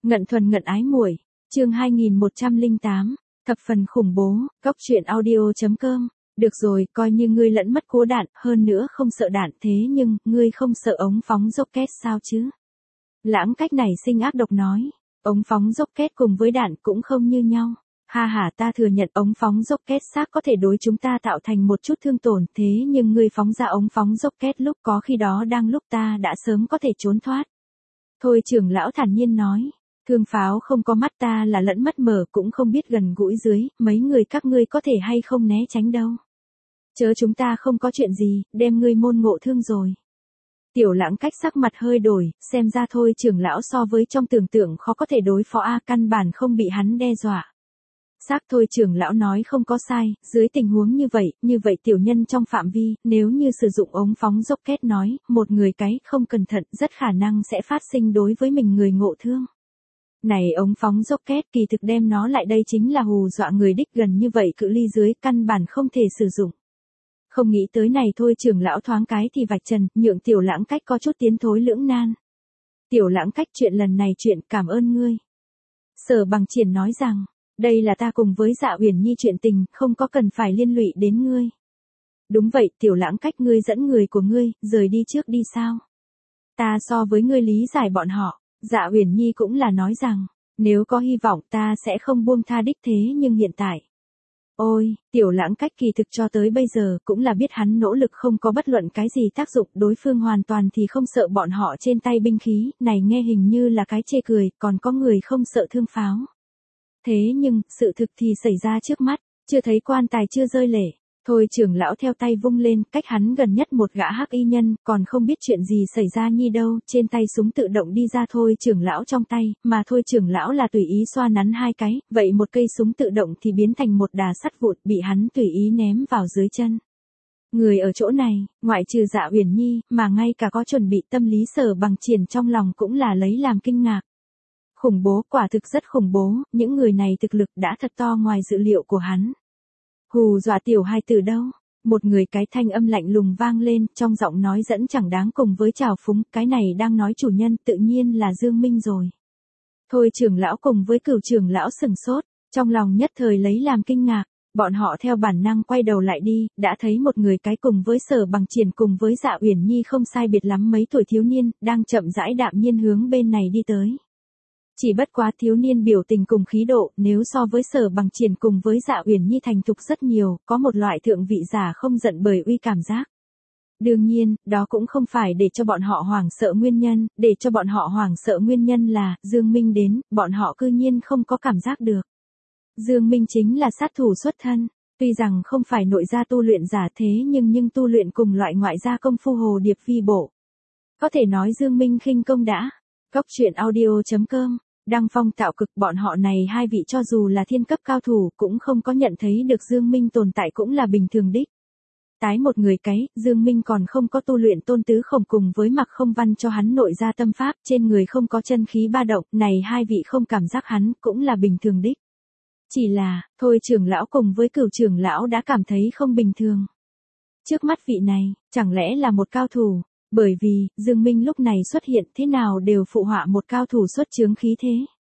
Ngận thuần ngận ái muội, chương 2108, thập phần khủng bố, góc truyện audio.com. Được rồi, coi như ngươi lẫn mất cú đạn, hơn nữa không sợ đạn, thế nhưng, ngươi không sợ ống phóng rocket sao chứ? Lãng Cách này sinh ác độc nói, ống phóng rocket cùng với đạn cũng không như nhau. Ha ha, ta thừa nhận ống phóng rocket xác có thể đối chúng ta tạo thành một chút thương tổn, thế nhưng ngươi phóng ra ống phóng rocket lúc có khi đó đang lúc ta đã sớm có thể trốn thoát. Thôi trưởng lão thản nhiên nói, thương pháo không có mắt ta là lẫn mất mở cũng không biết gần gũi dưới, mấy người các ngươi có thể hay không né tránh đâu. Chớ chúng ta không có chuyện gì, đem ngươi môn ngộ thương rồi. Tiểu Lãng Cách sắc mặt hơi đổi, xem ra Thôi trưởng lão so với trong tưởng tượng khó có thể đối phó căn bản không bị hắn đe dọa. Xác Thôi trưởng lão nói không có sai, dưới tình huống như vậy tiểu nhân trong phạm vi, nếu như sử dụng ống phóng rocket nói, một người cái không cẩn thận rất khả năng sẽ phát sinh đối với mình người ngộ thương. Này ống phóng rocket kỳ thực đem nó lại đây chính là hù dọa người đích gần như vậy cự ly dưới căn bản không thể sử dụng. Không nghĩ tới này Thôi trưởng lão thoáng cái thì vạch trần, nhượng Tiểu Lãng Cách có chút tiến thối lưỡng nan. Tiểu Lãng Cách chuyện lần này chuyện cảm ơn ngươi. Sở Bằng Triển nói rằng, đây là ta cùng với Dạ Uyển Nhi chuyện tình, không có cần phải liên lụy đến ngươi. Đúng vậy, Tiểu Lãng Cách ngươi dẫn người của ngươi, rời đi trước đi sao? Ta so với ngươi lý giải bọn họ, Dạ Uyển Nhi cũng là nói rằng, nếu có hy vọng ta sẽ không buông tha đích thế nhưng hiện tại. Ôi, Tiểu Lãng Cách kỳ thực cho tới bây giờ cũng là biết hắn nỗ lực không có bất luận cái gì tác dụng, đối phương hoàn toàn thì không sợ bọn họ trên tay binh khí, này nghe hình như là cái chê cười, còn có người không sợ thương pháo. Thế nhưng, sự thực thì xảy ra trước mắt, chưa thấy quan tài chưa rơi lệ. Thôi trưởng lão theo tay vung lên, cách hắn gần nhất một gã hắc y nhân, còn không biết chuyện gì xảy ra nhi đâu, trên tay súng tự động đi ra Thôi trưởng lão trong tay, mà Thôi trưởng lão là tùy ý xoa nắn hai cái, vậy một cây súng tự động thì biến thành một đà sắt vụn, bị hắn tùy ý ném vào dưới chân. Người ở chỗ này, ngoại trừ Dạ Uyển Nhi, mà ngay cả có chuẩn bị tâm lý Sở Bằng Triển trong lòng cũng là lấy làm kinh ngạc. Khủng bố, quả thực rất khủng bố, những người này thực lực đã thật to ngoài dự liệu của hắn. Hù dọa tiểu hai từ đâu? Một người cái thanh âm lạnh lùng vang lên, trong giọng nói dẫn chẳng đáng cùng với trào phúng, cái này đang nói chủ nhân tự nhiên là Dương Minh rồi. Thôi trưởng lão cùng với Cửu trưởng lão sừng sốt, trong lòng nhất thời lấy làm kinh ngạc, bọn họ theo bản năng quay đầu lại đi, đã thấy một người cái cùng với Sở Bằng Triển cùng với Dạ Uyển Nhi không sai biệt lắm mấy tuổi thiếu niên, đang chậm rãi đạm nhiên hướng bên này đi tới. Chỉ bất quá thiếu niên biểu tình cùng khí độ, nếu so với Sở Bằng Triển cùng với Dạ Uyển Nhi thành thục rất nhiều, có một loại thượng vị giả không giận bởi uy cảm giác. Đương nhiên, đó cũng không phải để cho bọn họ hoảng sợ nguyên nhân, để cho bọn họ hoảng sợ nguyên nhân là, Dương Minh đến, bọn họ cư nhiên không có cảm giác được. Dương Minh chính là sát thủ xuất thân, tuy rằng không phải nội gia tu luyện giả thế nhưng tu luyện cùng loại ngoại gia công phu hồ điệp phi bộ. Có thể nói Dương Minh khinh công đã. Góc truyện audio.com. Đăng phong tạo cực, bọn họ này hai vị cho dù là thiên cấp cao thủ cũng không có nhận thấy được Dương Minh tồn tại cũng là bình thường đích. Tái một người cái, Dương Minh còn không có tu luyện Tôn Tứ Khổng cùng với Mặc Không Văn cho hắn nội gia tâm pháp, trên người không có chân khí ba động, này hai vị không cảm giác hắn cũng là bình thường đích. Chỉ là, Thôi trưởng lão cùng với Cửu trưởng lão đã cảm thấy không bình thường. Trước mắt vị này, chẳng lẽ là một cao thủ? Bởi vì, Dương Minh lúc này xuất hiện thế nào đều phụ họa một cao thủ xuất chướng khí thế.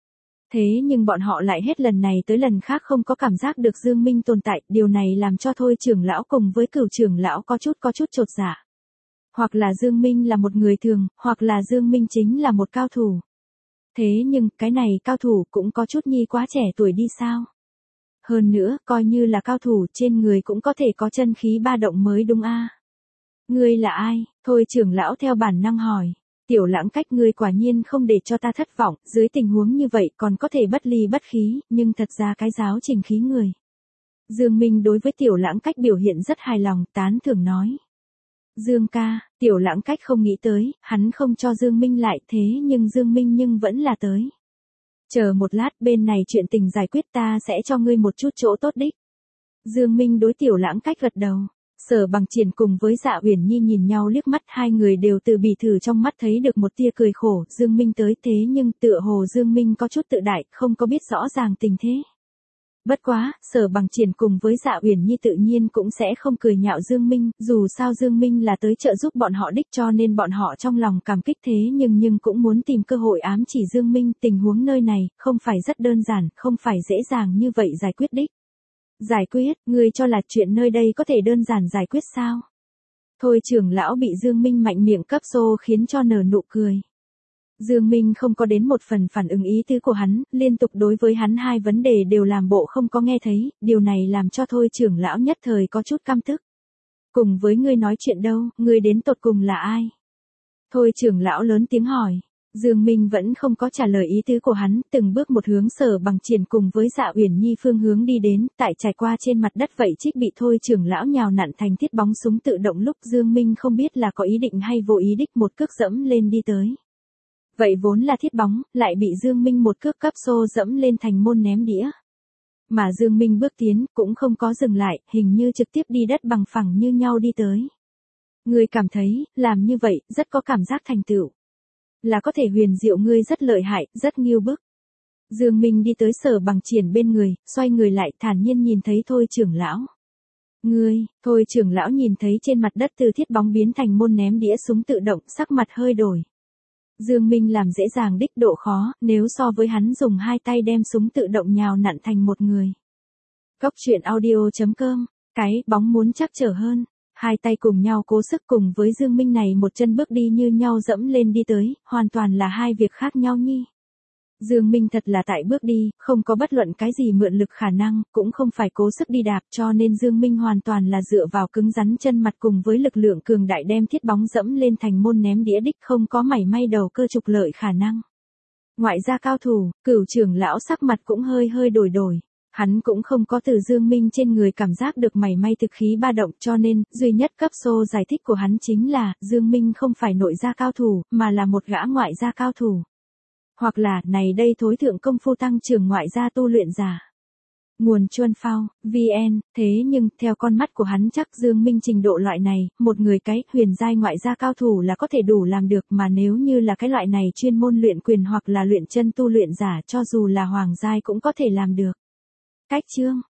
Thế nhưng bọn họ lại hết lần này tới lần khác không có cảm giác được Dương Minh tồn tại, điều này làm cho Thôi trưởng lão cùng với Cửu trưởng lão có chút chột dạ. Hoặc là Dương Minh là một người thường, hoặc là Dương Minh chính là một cao thủ. Thế nhưng, cái này cao thủ cũng có chút nhi quá trẻ tuổi đi sao? Hơn nữa, coi như là cao thủ trên người cũng có thể có chân khí ba động mới đúng a. Ngươi là ai? Thôi trưởng lão theo bản năng hỏi. Tiểu Lãng Cách, ngươi quả nhiên không để cho ta thất vọng, dưới tình huống như vậy còn có thể bất ly bất khí, nhưng thật ra cái giáo trình khí người. Dương Minh đối với Tiểu Lãng Cách biểu hiện rất hài lòng, tán thưởng nói. Dương ca, Tiểu Lãng Cách không nghĩ tới, hắn không cho Dương Minh lại thế nhưng Dương Minh vẫn là tới. Chờ một lát, bên này chuyện tình giải quyết ta sẽ cho ngươi một chút chỗ tốt đích. Dương Minh đối Tiểu Lãng Cách gật đầu. Sở Bằng Triển cùng với Dạ Uyển Nhi nhìn nhau liếc mắt, hai người đều từ bì thử trong mắt thấy được một tia cười khổ, Dương Minh tới thế nhưng tựa hồ Dương Minh có chút tự đại, không có biết rõ ràng tình thế. Bất quá, Sở Bằng Triển cùng với Dạ Uyển Nhi tự nhiên cũng sẽ không cười nhạo Dương Minh, dù sao Dương Minh là tới trợ giúp bọn họ đích cho nên bọn họ trong lòng cảm kích thế nhưng cũng muốn tìm cơ hội ám chỉ Dương Minh tình huống nơi này, không phải rất đơn giản, không phải dễ dàng như vậy giải quyết đích. Giải quyết, ngươi cho là chuyện nơi đây có thể đơn giản giải quyết sao? Thôi trưởng lão bị Dương Minh mạnh miệng cấp xô khiến cho nở nụ cười. Dương Minh không có đến một phần phản ứng ý tứ của hắn, liên tục đối với hắn hai vấn đề đều làm bộ không có nghe thấy, điều này làm cho thôi trưởng lão nhất thời có chút căm tức. Cùng với ngươi nói chuyện đâu, ngươi đến tột cùng là ai? Thôi trưởng lão lớn tiếng hỏi. Dương Minh vẫn không có trả lời ý tứ của hắn, từng bước một hướng Sở Bằng Triển cùng với Dạ Uyển Nhi phương hướng đi đến, tại trải qua trên mặt đất vậy trích bị thôi trưởng lão nhào nặn thành thiết bóng súng tự động lúc Dương Minh không biết là có ý định hay vô ý đích một cước dẫm lên đi tới. Vậy vốn là thiết bóng, lại bị Dương Minh một cước cấp xô dẫm lên thành môn ném đĩa. Mà Dương Minh bước tiến, cũng không có dừng lại, hình như trực tiếp đi đất bằng phẳng như nhau đi tới. Ngươi cảm thấy, làm như vậy, rất có cảm giác thành tựu. Là có thể huyền diệu ngươi rất lợi hại, rất nghiêu bức. Dương Minh đi tới Sở Bằng Triển bên người, xoay người lại thản nhiên nhìn thấy thôi trưởng lão. Ngươi, thôi trưởng lão nhìn thấy trên mặt đất từ thiết bóng biến thành môn ném đĩa súng tự động, sắc mặt hơi đổi. Dương Minh làm dễ dàng đích độ khó, nếu so với hắn dùng hai tay đem súng tự động nhào nặn thành một người. Góc truyện audio.com, cái bóng muốn chắc trở hơn. Hai tay cùng nhau cố sức cùng với Dương Minh này một chân bước đi như nhau dẫm lên đi tới, hoàn toàn là hai việc khác nhau nhi. Dương Minh thật là tại bước đi, không có bất luận cái gì mượn lực khả năng, cũng không phải cố sức đi đạp cho nên Dương Minh hoàn toàn là dựa vào cứng rắn chân mặt cùng với lực lượng cường đại đem thiết bóng dẫm lên thành môn ném đĩa đích không có mảy may đầu cơ trục lợi khả năng. Ngoại gia cao thủ, Cửu trưởng lão sắc mặt cũng hơi đổi. Hắn cũng không có từ Dương Minh trên người cảm giác được mảy may thực khí ba động cho nên, duy nhất cấp xô giải thích của hắn chính là, Dương Minh không phải nội gia cao thủ, mà là một gã ngoại gia cao thủ. Hoặc là, này đây thối thượng công phu tăng trưởng ngoại gia tu luyện giả. Nguồn Chuan Phao, VN, thế nhưng, theo con mắt của hắn chắc Dương Minh trình độ loại này, một người cái, huyền giai ngoại gia cao thủ là có thể đủ làm được mà nếu như là cái loại này chuyên môn luyện quyền hoặc là luyện chân tu luyện giả cho dù là hoàng giai cũng có thể làm được. Cách chương